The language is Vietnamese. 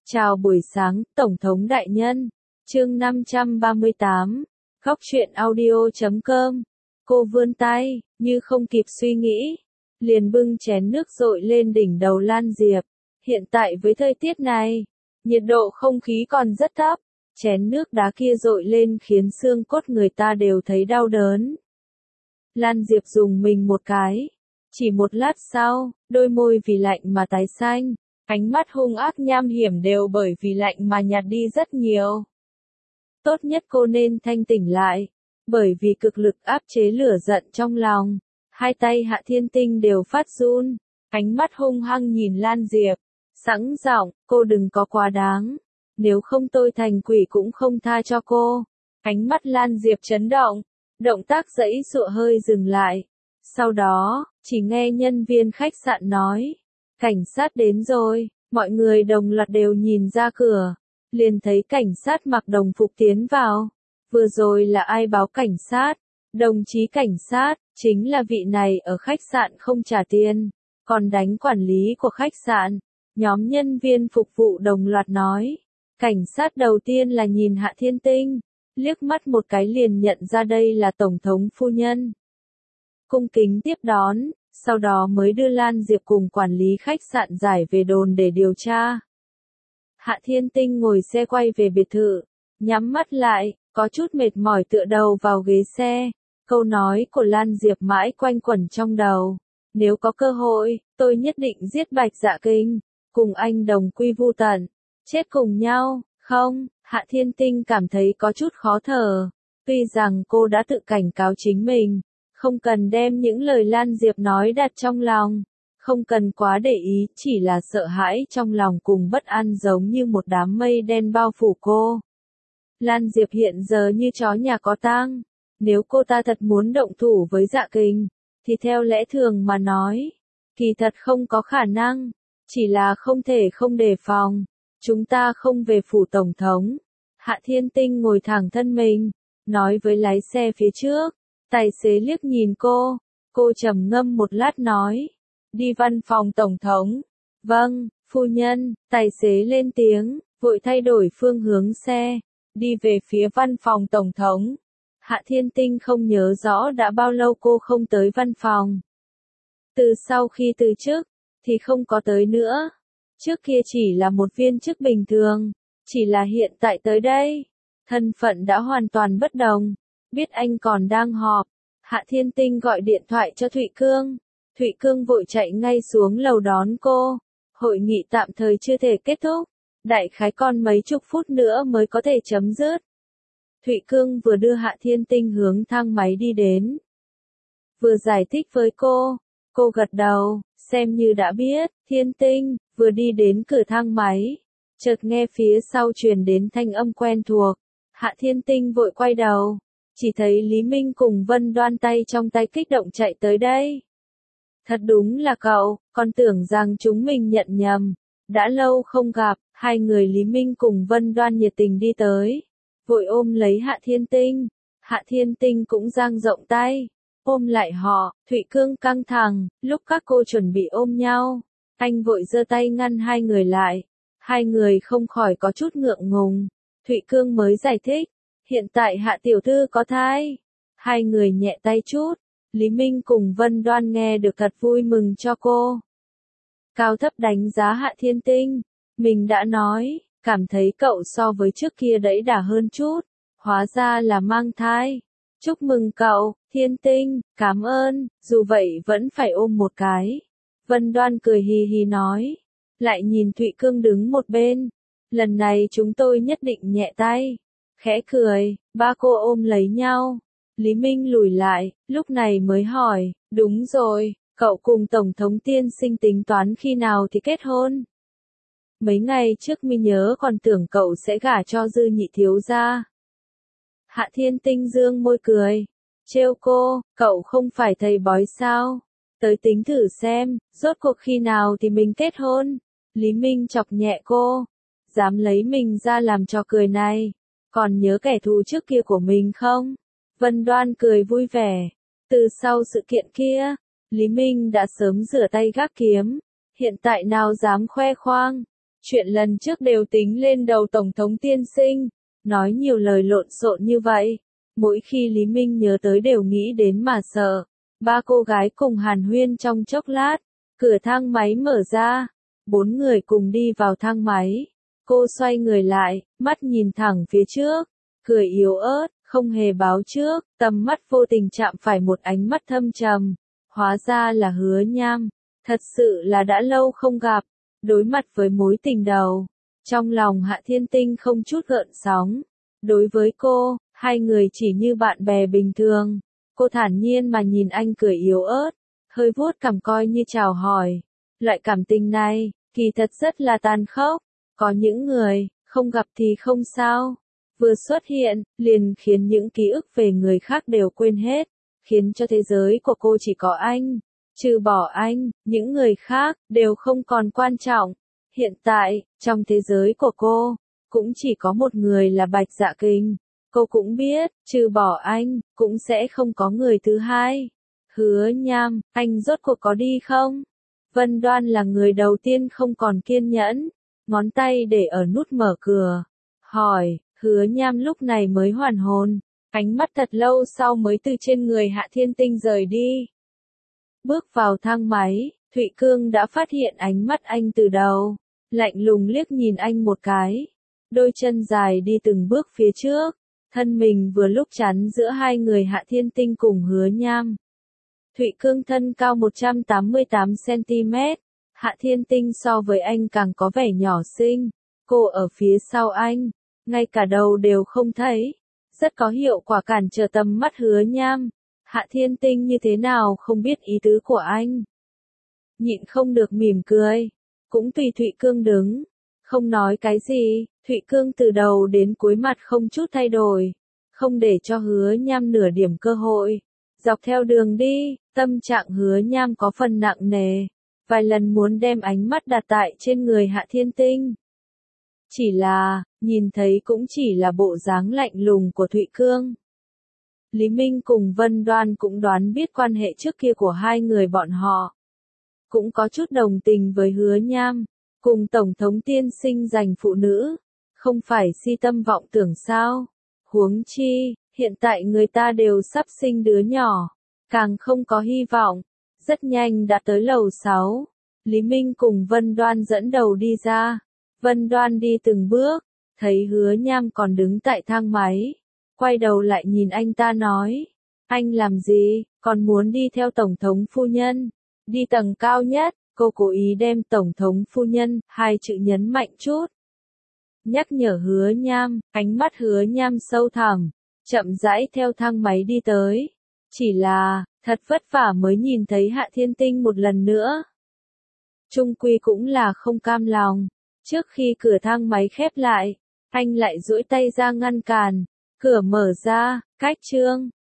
Chào buổi sáng, Tổng thống đại nhân. Chương 538. Góc truyện audio.com. Cô vươn tay, như không kịp suy nghĩ, liền bưng chén nước dội lên đỉnh đầu Lan Diệp. Hiện tại với thời tiết này, nhiệt độ không khí còn rất thấp, chén nước đá kia dội lên khiến xương cốt người ta đều thấy đau đớn. Lan Diệp dùng mình một cái. Chỉ một lát sau, đôi môi vì lạnh mà tái xanh. Ánh mắt hung ác nham hiểm đều bởi vì lạnh mà nhạt đi rất nhiều. Tốt nhất cô nên thanh tỉnh lại, bởi vì cực lực áp chế lửa giận trong lòng. Hai tay Hạ Thiên Tinh đều phát run, ánh mắt hung hăng nhìn Lan Diệp, sẵn giọng, cô đừng có quá đáng, nếu không tôi thành quỷ cũng không tha cho cô. Ánh mắt Lan Diệp chấn động, động tác giãy giụa hơi dừng lại. Sau đó, chỉ nghe nhân viên khách sạn nói. Cảnh sát đến rồi, mọi người đồng loạt đều nhìn ra cửa, liền thấy cảnh sát mặc đồng phục tiến vào. Vừa rồi là ai báo cảnh sát? Đồng chí cảnh sát, chính là vị này ở khách sạn không trả tiền, còn đánh quản lý của khách sạn. Nhóm nhân viên phục vụ đồng loạt nói. Cảnh sát đầu tiên là nhìn Hạ Thiên Tinh, liếc mắt một cái liền nhận ra đây là Tổng thống phu nhân. Cung kính tiếp đón. Sau đó mới đưa Lan Diệp cùng quản lý khách sạn giải về đồn để điều tra. Hạ Thiên Tinh ngồi xe quay về biệt thự, nhắm mắt lại, có chút mệt mỏi tựa đầu vào ghế xe. Câu nói của Lan Diệp mãi quanh quẩn trong đầu. Nếu có cơ hội, tôi nhất định giết Bạch Dạ Kinh, cùng anh đồng quy vu tận, chết cùng nhau, không? Hạ Thiên Tinh cảm thấy có chút khó thở. Tuy rằng cô đã tự cảnh cáo chính mình. Không cần đem những lời Lan Diệp nói đặt trong lòng, không cần quá để ý, chỉ là sợ hãi trong lòng cùng bất an giống như một đám mây đen bao phủ cô. Lan Diệp hiện giờ như chó nhà có tang, nếu cô ta thật muốn động thủ với Dạ Kình, thì theo lẽ thường mà nói, kỳ thật không có khả năng, chỉ là không thể không đề phòng. Chúng ta không về phủ Tổng thống. Hạ Thiên Tinh ngồi thẳng thân mình, nói với lái xe phía trước. Tài xế liếc nhìn cô trầm ngâm một lát nói, đi văn phòng Tổng thống. Vâng, phu nhân, tài xế lên tiếng, vội thay đổi phương hướng xe, đi về phía văn phòng Tổng thống. Hạ Thiên Tinh không nhớ rõ đã bao lâu cô không tới văn phòng. Từ sau khi từ chức, thì không có tới nữa. Trước kia chỉ là một viên chức bình thường, chỉ là hiện tại tới đây, thân phận đã hoàn toàn bất đồng. Biết anh còn đang họp, Hạ Thiên Tinh gọi điện thoại cho Thụy Cương. Thụy Cương vội chạy ngay xuống lầu đón cô. Hội nghị tạm thời chưa thể kết thúc, đại khái còn mấy chục phút nữa mới có thể chấm dứt. Thụy Cương vừa đưa Hạ Thiên Tinh hướng thang máy đi đến, vừa giải thích với cô gật đầu, xem như đã biết. Thiên Tinh vừa đi đến cửa thang máy, chợt nghe phía sau truyền đến thanh âm quen thuộc. Hạ Thiên Tinh vội quay đầu. Chỉ thấy Lý Minh cùng Vân Đoan tay trong tay kích động chạy tới đây. Thật đúng là cậu, con tưởng rằng chúng mình nhận nhầm. Đã lâu không gặp, hai người Lý Minh cùng Vân Đoan nhiệt tình đi tới. Vội ôm lấy Hạ Thiên Tinh. Hạ Thiên Tinh cũng dang rộng tay. Ôm lại họ, Thụy Cương căng thẳng, lúc các cô chuẩn bị ôm nhau. Anh vội giơ tay ngăn hai người lại. Hai người không khỏi có chút ngượng ngùng. Thụy Cương mới giải thích. Hiện tại Hạ tiểu thư có thai. Hai người nhẹ tay chút. Lý Minh cùng Vân Đoan nghe được thật vui mừng cho cô. Cao thấp đánh giá Hạ Thiên Tinh. Mình đã nói, cảm thấy cậu so với trước kia đẫy đà hơn chút. Hóa ra là mang thai. Chúc mừng cậu, Thiên Tinh, cảm ơn, dù vậy vẫn phải ôm một cái. Vân Đoan cười hì hì nói. Lại nhìn Thụy Cương đứng một bên. Lần này chúng tôi nhất định nhẹ tay. Khẽ cười, ba cô ôm lấy nhau. Lý Minh lùi lại, lúc này mới hỏi, đúng rồi, cậu cùng Tổng thống tiên sinh tính toán khi nào thì kết hôn? Mấy ngày trước mi nhớ còn tưởng cậu sẽ gả cho Dư nhị thiếu gia. Hạ Thiên Tinh dương môi cười, trêu cô, cậu không phải thầy bói sao? Tới tính thử xem, rốt cuộc khi nào thì mình kết hôn? Lý Minh chọc nhẹ cô, dám lấy mình ra làm trò cười này. Còn nhớ kẻ thù trước kia của mình không? Vân Đoan cười vui vẻ. Từ sau sự kiện kia, Lý Minh đã sớm rửa tay gác kiếm. Hiện tại nào dám khoe khoang. Chuyện lần trước đều tính lên đầu Tổng thống tiên sinh, nói nhiều lời lộn xộn như vậy. Mỗi khi Lý Minh nhớ tới đều nghĩ đến mà sợ. Ba cô gái cùng hàn huyên trong chốc lát, cửa thang máy mở ra, 4 người cùng đi vào thang máy. Cô xoay người lại, mắt nhìn thẳng phía trước, cười yếu ớt, không hề báo trước, tầm mắt vô tình chạm phải một ánh mắt thâm trầm. Hóa ra là Hứa Nham, thật sự là đã lâu không gặp, đối mặt với mối tình đầu. Trong lòng Hạ Thiên Tinh không chút gợn sóng. Đối với cô, hai người chỉ như bạn bè bình thường. Cô thản nhiên mà nhìn anh cười yếu ớt, hơi vuốt cằm coi như chào hỏi. Loại cảm tình này, kỳ thật rất là tàn khốc. Có những người, không gặp thì không sao. Vừa xuất hiện, liền khiến những ký ức về người khác đều quên hết. Khiến cho thế giới của cô chỉ có anh. Trừ bỏ anh, những người khác, đều không còn quan trọng. Hiện tại, trong thế giới của cô, cũng chỉ có một người là Bạch Dạ Kình. Cô cũng biết, trừ bỏ anh, cũng sẽ không có người thứ hai. Hứa Nham, anh rốt cuộc có đi không? Vân Đoan là người đầu tiên không còn kiên nhẫn, ngón tay để ở nút mở cửa. Hỏi, Hứa Nham lúc này mới hoàn hồn, ánh mắt thật lâu sau mới từ trên người Hạ Thiên Tinh rời đi. Bước vào thang máy, Thụy Cương đã phát hiện ánh mắt anh từ đầu, lạnh lùng liếc nhìn anh một cái. Đôi chân dài đi từng bước phía trước, thân mình vừa lúc chắn giữa hai người Hạ Thiên Tinh cùng Hứa Nham. Thụy Cương thân cao 188cm, Hạ Thiên Tinh so với anh càng có vẻ nhỏ xinh. Cô ở phía sau anh, ngay cả đầu đều không thấy, rất có hiệu quả cản trở tầm mắt Hứa Nham. Hạ Thiên Tinh như thế nào không biết ý tứ của anh. Nhịn không được mỉm cười, cũng tùy Thụy Cương đứng, không nói cái gì. Thụy Cương từ đầu đến cuối mặt không chút thay đổi, không để cho Hứa Nham nửa điểm cơ hội. Dọc theo đường đi, tâm trạng Hứa Nham có phần nặng nề, vài lần muốn đem ánh mắt đặt tại trên người Hạ Thiên Tinh. Chỉ là, nhìn thấy cũng chỉ là bộ dáng lạnh lùng của Thụy Cương. Lý Minh cùng Vân Đoan cũng đoán biết quan hệ trước kia của hai người bọn họ. Cũng có chút đồng tình với Hứa Nham, cùng Tổng thống tiên sinh giành phụ nữ. Không phải si tâm vọng tưởng sao? Huống chi, hiện tại người ta đều sắp sinh đứa nhỏ, càng không có hy vọng. Rất nhanh đã tới lầu 6, Lý Minh cùng Vân Đoan dẫn đầu đi ra. Vân Đoan đi từng bước, thấy Hứa Nham còn đứng tại thang máy, quay đầu lại nhìn anh ta nói, anh làm gì, còn muốn đi theo Tổng thống phu nhân, đi tầng cao nhất. Cô cố ý đem Tổng thống phu nhân, hai chữ nhấn mạnh chút. Nhắc nhở Hứa Nham, ánh mắt Hứa Nham sâu thẳm, chậm rãi theo thang máy đi tới. Chỉ là, thật vất vả mới nhìn thấy Hạ Thiên Tinh một lần nữa. Chung quy cũng là không cam lòng. Trước khi cửa thang máy khép lại, anh lại duỗi tay ra ngăn cản. Cửa mở ra, cách chương.